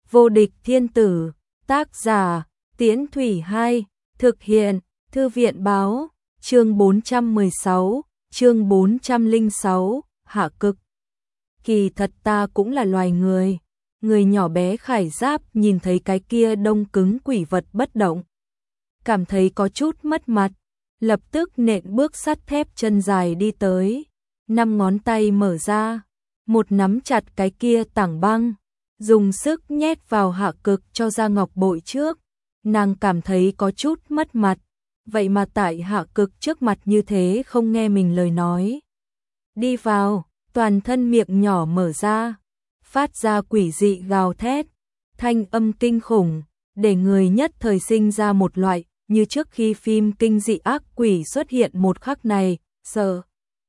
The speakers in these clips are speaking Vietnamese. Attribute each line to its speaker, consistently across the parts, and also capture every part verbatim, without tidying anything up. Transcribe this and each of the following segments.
Speaker 1: Vô địch thiên tử, tác giả, Tiễn Thủy Hai, thực hiện, Thư viện báo, chương bốn trăm mười sáu, chương bốn trăm lẻ sáu, hạ cực. Kỳ thật ta cũng là loài người. Người nhỏ bé Khải Giáp nhìn thấy cái kia đông cứng quỷ vật bất động, cảm thấy có chút mất mặt, lập tức nện bước sắt thép chân dài đi tới, năm ngón tay mở ra, một nắm chặt cái kia tảng băng, dùng sức nhét vào hạ cực cho ra ngọc bội trước. Nàng cảm thấy có chút mất mặt, vậy mà tại hạ cực trước mặt như thế không nghe mình lời nói. Đi vào, toàn thân miệng nhỏ mở ra, phát ra quỷ dị gào thét, thanh âm kinh khủng, để người nhất thời sinh ra một loại, như trước khi phim kinh dị ác quỷ xuất hiện một khắc này, sợ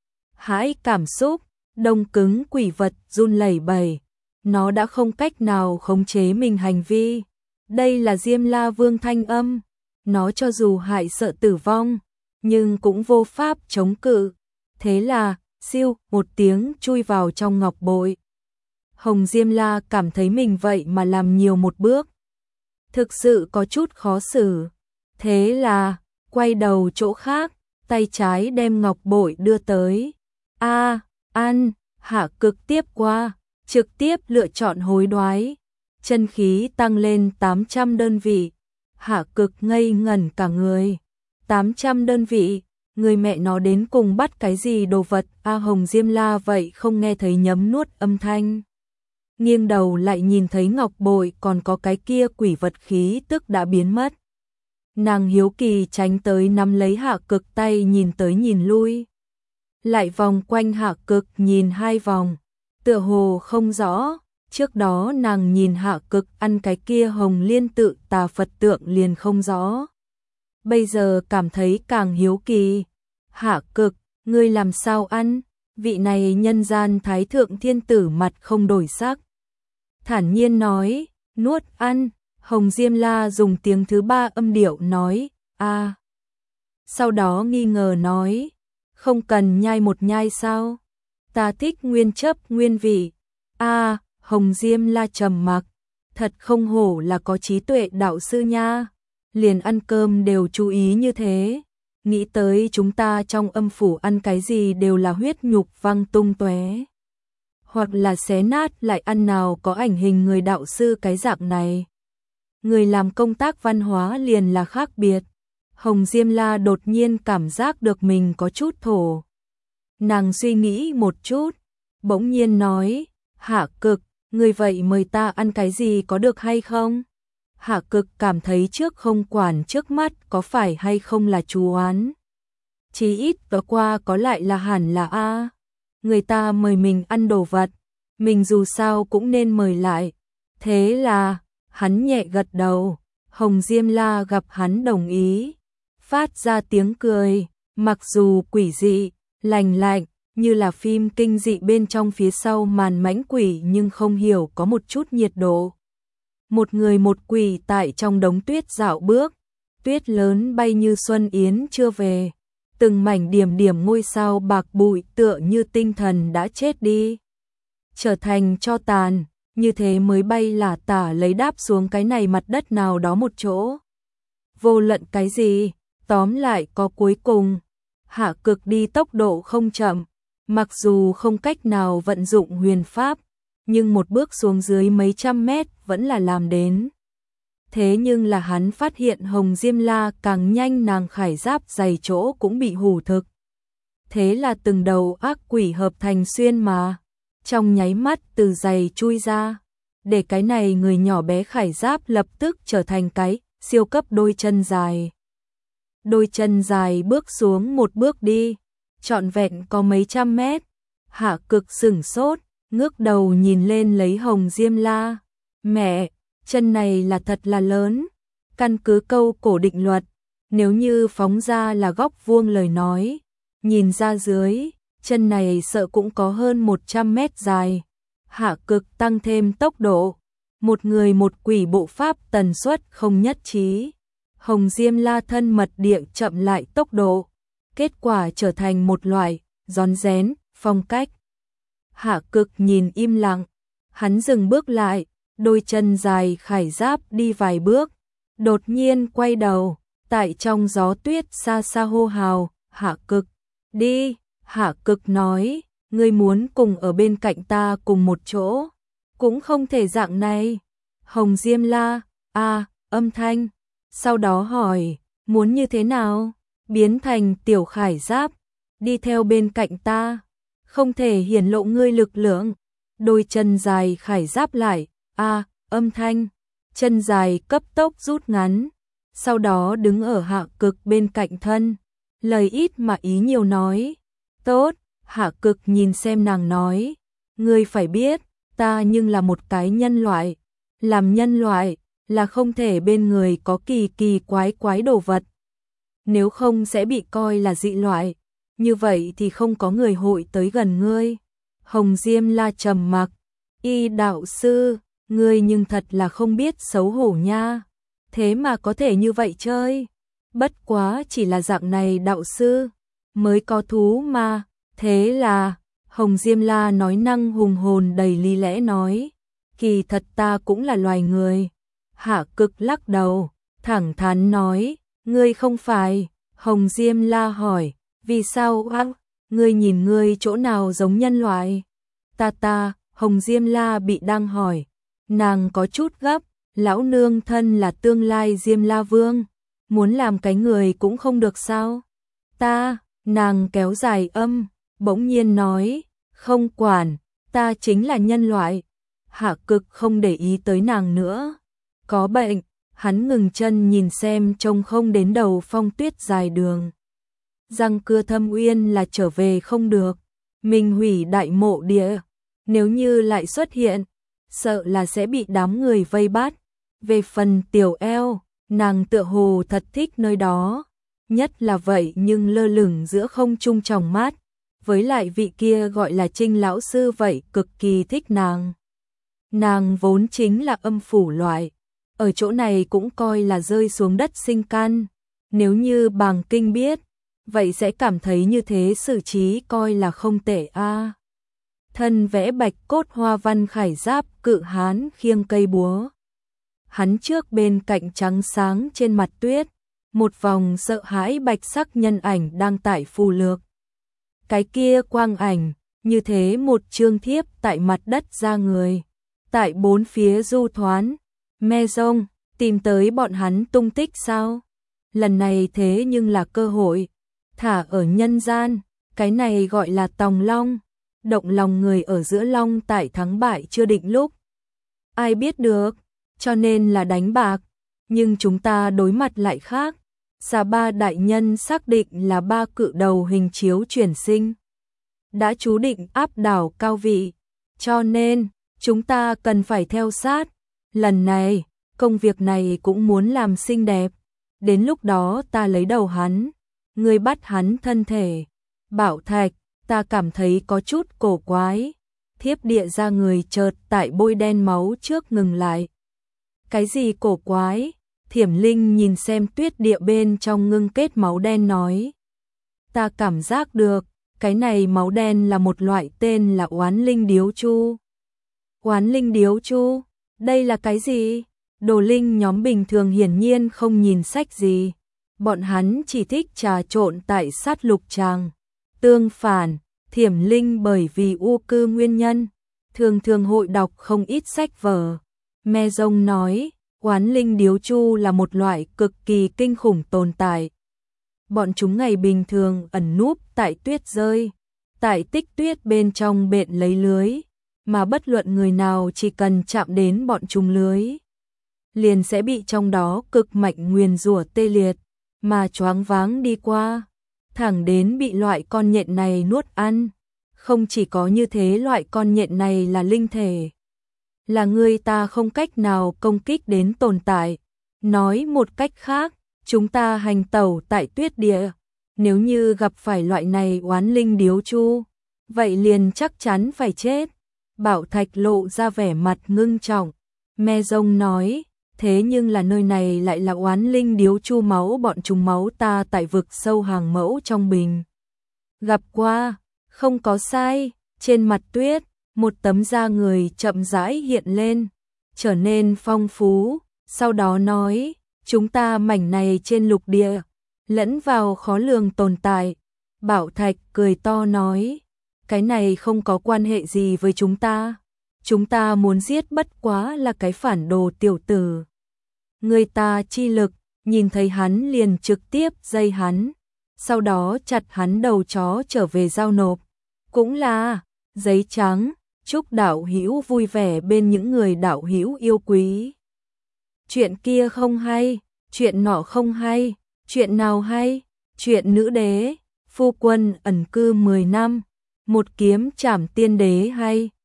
Speaker 1: hãi cảm xúc, đông cứng quỷ vật run lẩy bẩy, nó đã không cách nào khống chế mình hành vi. Đây là Diêm La Vương thanh âm, nó cho dù hại sợ tử vong, nhưng cũng vô pháp chống cự. Thế là, siêu, một tiếng chui vào trong ngọc bội. Hồng Diêm La cảm thấy mình vậy mà làm nhiều một bước, thực sự có chút khó xử. Thế là, quay đầu chỗ khác, tay trái đem ngọc bội đưa tới. A, ăn, hạ cực tiếp qua, trực tiếp lựa chọn hối đoái. Chân khí tăng lên tám trăm đơn vị, hạ cực ngây ngẩn cả người. tám trăm đơn vị, người mẹ nó đến cùng bắt cái gì đồ vật. A Hồng Diêm La vậy không nghe thấy nhấm nuốt âm thanh. Nghiêng đầu lại nhìn thấy ngọc bội còn có cái kia quỷ vật khí tức đã biến mất. Nàng hiếu kỳ tránh tới nắm lấy hạ cực tay nhìn tới nhìn lui. Lại vòng quanh hạ cực nhìn hai vòng, tựa hồ không rõ. Trước đó nàng nhìn hạ cực ăn cái kia hồng liên tự tà Phật tượng liền không rõ. Bây giờ cảm thấy càng hiếu kỳ. Hạ cực, ngươi làm sao ăn? Vị này nhân gian thái thượng thiên tử mặt không đổi sắc, thản nhiên nói, nuốt ăn. Hồng Diêm La dùng tiếng thứ ba âm điệu nói, a. À. Sau đó nghi ngờ nói, không cần nhai một nhai sao? Ta thích nguyên chấp nguyên vị. A. À, Hồng Diêm La trầm mặc, thật không hổ là có trí tuệ đạo sư nha, liền ăn cơm đều chú ý như thế. Nghĩ tới chúng ta trong âm phủ ăn cái gì đều là huyết nhục văng tung tóe, hoặc là xé nát, lại ăn nào có ảnh hình người đạo sư cái dạng này. Người làm công tác văn hóa liền là khác biệt. Hồng Diêm La đột nhiên cảm giác được mình có chút thổ. Nàng suy nghĩ một chút, bỗng nhiên nói, hạ cực, người vậy mời ta ăn cái gì có được hay không? Hạ cực cảm thấy trước không quản trước mắt có phải hay không là chú oán. Chí ít vừa qua có lại là hẳn là a. Người ta mời mình ăn đồ vật, mình dù sao cũng nên mời lại. Thế là, hắn nhẹ gật đầu, Hồng Diêm La gặp hắn đồng ý, phát ra tiếng cười, mặc dù quỷ dị, lành lạnh, như là phim kinh dị bên trong phía sau màn mãnh quỷ nhưng không hiểu có một chút nhiệt độ. Một người một quỷ tại trong đống tuyết dạo bước, tuyết lớn bay như xuân yến chưa về, từng mảnh điểm điểm ngôi sao bạc bụi tựa như tinh thần đã chết đi, trở thành tro tàn, như thế mới bay lả tả lấy đáp xuống cái này mặt đất nào đó một chỗ. Vô luận cái gì, tóm lại có cuối cùng. Hạ cực đi tốc độ không chậm, mặc dù không cách nào vận dụng huyền pháp, nhưng một bước xuống dưới mấy trăm mét vẫn là làm đến. Thế nhưng là hắn phát hiện Hồng Diêm La càng nhanh, nàng khải giáp dày chỗ cũng bị hủ thực. Thế là từng đầu ác quỷ hợp thành xuyên mà, trong nháy mắt từ giày chui ra, để cái này người nhỏ bé khải giáp lập tức trở thành cái siêu cấp đôi chân dài. Đôi chân dài bước xuống một bước đi, trọn vẹn có mấy trăm mét. Hạ cực sửng sốt, ngước đầu nhìn lên lấy Hồng Diêm La. Mẹ, chân này là thật là lớn. Căn cứ câu cổ định luật, nếu như phóng ra là góc vuông lời nói, nhìn ra dưới, chân này sợ cũng có hơn một trăm mét dài. Hạ cực tăng thêm tốc độ, một người một quỷ bộ pháp tần suất không nhất trí. Hồng Diêm La thân mật địa chậm lại tốc độ, kết quả trở thành một loại rón rén phong cách. Hạ cực nhìn im lặng, hắn dừng bước lại, đôi chân dài khải giáp đi vài bước, đột nhiên quay đầu, tại trong gió tuyết xa xa hô hào, Hạ Cực, đi, Hạ Cực nói, ngươi muốn cùng ở bên cạnh ta cùng một chỗ, cũng không thể dạng này. Hồng Diêm la, a âm thanh, sau đó hỏi, muốn như thế nào? Biến thành tiểu khải giáp, đi theo bên cạnh ta, không thể hiển lộ ngươi lực lượng. Đôi chân dài khải giáp lại, a âm thanh, chân dài cấp tốc rút ngắn, sau đó đứng ở Hạ Cực bên cạnh thân, lời ít mà ý nhiều nói, tốt. Hạ Cực nhìn xem nàng nói, ngươi phải biết, ta nhưng là một cái nhân loại, làm nhân loại là không thể bên người có kỳ kỳ quái quái đồ vật, nếu không sẽ bị coi là dị loại, như vậy thì không có người hội tới gần ngươi. Hồng Diêm la trầm mặc, y đạo sư, ngươi nhưng thật là không biết xấu hổ nha, thế mà có thể như vậy chơi, bất quá chỉ là dạng này đạo sư mới có thú mà. Thế là, Hồng Diêm la nói năng hùng hồn đầy lý lẽ nói, kỳ thật ta cũng là loài người. Hạ Cực lắc đầu, thẳng thắn nói, ngươi không phải. Hồng Diêm la hỏi, vì sao á, ngươi nhìn ngươi chỗ nào giống nhân loại? Ta ta, Hồng Diêm la bị đang hỏi, nàng có chút gấp, lão nương thân là tương lai Diêm La Vương, muốn làm cái người cũng không được sao? Ta, nàng kéo dài âm, bỗng nhiên nói, không quản, ta chính là nhân loại. Hạ Cực không để ý tới nàng nữa, có bệnh, hắn ngừng chân nhìn xem trông không đến đầu phong tuyết dài đường. Răng cưa Thâm Uyên là trở về không được, mình hủy đại mộ địa, nếu như lại xuất hiện, sợ là sẽ bị đám người vây bắt. Về phần Tiểu Eo, nàng tựa hồ thật thích nơi đó, nhất là vậy nhưng lơ lửng giữa không trung tròng mát, với lại vị kia gọi là Trinh lão sư vậy cực kỳ thích nàng. Nàng vốn chính là âm phủ loại, ở chỗ này cũng coi là rơi xuống đất sinh căn, nếu như Bàng Kinh biết, vậy sẽ cảm thấy như thế xử trí coi là không tệ a. À. Thân vẽ bạch cốt hoa văn khải giáp cự hán khiêng cây búa. Hắn trước bên cạnh trắng sáng trên mặt tuyết, một vòng sợ hãi bạch sắc nhân ảnh đang tải phù lược. Cái kia quang ảnh, như thế một chương thiếp tại mặt đất ra người, tại bốn phía du thoán, me rông, tìm tới bọn hắn tung tích sao? Lần này thế nhưng là cơ hội, thả ở nhân gian, cái này gọi là tòng long, động lòng người ở giữa long tại thắng bại chưa định lúc. Ai biết được, cho nên là đánh bạc, nhưng chúng ta đối mặt lại khác. Xà Ba đại nhân xác định là ba cự đầu hình chiếu chuyển sinh, đã chú định áp đảo cao vị, cho nên chúng ta cần phải theo sát. Lần này, công việc này cũng muốn làm xinh đẹp, đến lúc đó ta lấy đầu hắn, ngươi bắt hắn thân thể. Bảo Thạch, ta cảm thấy có chút cổ quái. Thiếp địa ra người chợt tại bôi đen máu trước ngừng lại. Cái gì cổ quái? Thiểm Linh nhìn xem tuyết địa bên trong ngưng kết máu đen nói. Ta cảm giác được, cái này máu đen là một loại tên là oán linh điếu chu. Oán linh điếu chu? Đây là cái gì? Đồ linh nhóm bình thường hiển nhiên không nhìn sách gì. Bọn hắn chỉ thích trà trộn tại sát lục tràng. Tương phản, Thiểm Linh bởi vì u cư nguyên nhân, thường thường hội đọc không ít sách vở. Me Rông nói, oán linh điếu chu là một loại cực kỳ kinh khủng tồn tại. Bọn chúng ngày bình thường ẩn núp tại tuyết rơi, tại tích tuyết bên trong bện lấy lưới, mà bất luận người nào chỉ cần chạm đến bọn chúng lưới, liền sẽ bị trong đó cực mạnh nguyền rủa tê liệt, mà choáng váng đi qua, thẳng đến bị loại con nhện này nuốt ăn. Không chỉ có như thế, loại con nhện này là linh thể, là người ta không cách nào công kích đến tồn tại. Nói một cách khác, chúng ta hành tẩu tại tuyết địa, nếu như gặp phải loại này oán linh điếu chu, vậy liền chắc chắn phải chết. Bảo Thạch lộ ra vẻ mặt ngưng trọng. Me Rông nói, thế nhưng là nơi này lại là oán linh điếu chu máu, bọn chúng máu ta tại vực sâu hàng mẫu trong bình gặp qua, không có sai. Trên mặt tuyết, một tấm da người chậm rãi hiện lên, trở nên phong phú, sau đó nói, chúng ta mảnh này trên lục địa, lẫn vào khó lường tồn tại. Bảo Thạch cười to nói, cái này không có quan hệ gì với chúng ta. Chúng ta muốn giết bất quá là cái phản đồ tiểu tử. Người ta chi lực, nhìn thấy hắn liền trực tiếp dây hắn, sau đó chặt hắn đầu chó trở về giao nộp. Cũng là giấy trắng, chúc đạo hữu vui vẻ bên những người đạo hữu yêu quý. Chuyện kia không hay, chuyện nọ không hay, chuyện nào hay? Chuyện nữ đế, phu quân ẩn cư mười năm, một kiếm trảm tiên đế hay.